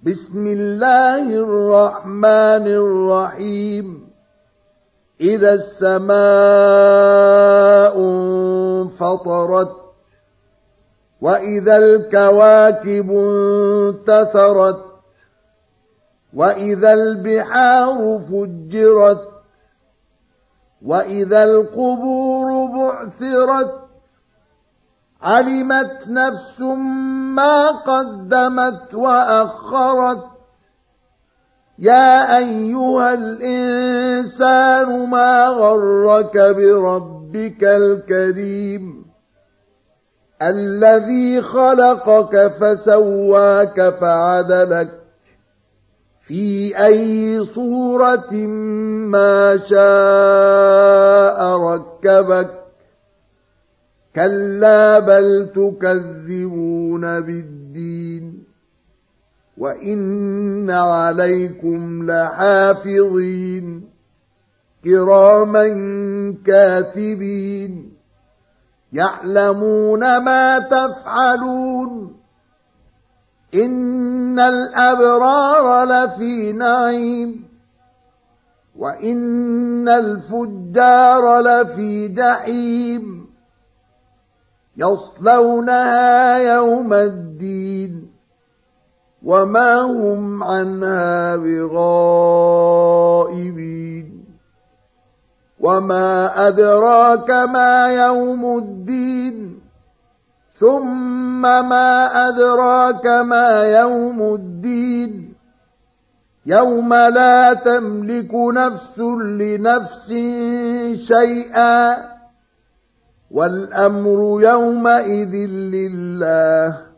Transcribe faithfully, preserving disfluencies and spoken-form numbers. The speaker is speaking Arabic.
بسم الله الرحمن الرحيم إذا السماء انفطرت وإذا الكواكب انتثرت وإذا البحار فجرت وإذا القبور بعثرت علمت نفس ما قدمت وأخرت يا أيها الإنسان ما غرك بربك الكريم الذي خلقك فسواك فعدلك في أي صورة ما شاء ركبك كلا بل تكذبون بالدين وإن عليكم لحافظين كراما كاتبين يعلمون ما تفعلون إن الأبرار لفي نعيم وإن الفجار لفي جحيم يصلونها يوم الدين وما هم عنها بغائبين وما أدراك ما يوم الدين ثم ما أدراك ما يوم الدين يوم لا تملك نفس لنفس شيئا والأمر يومئذ لله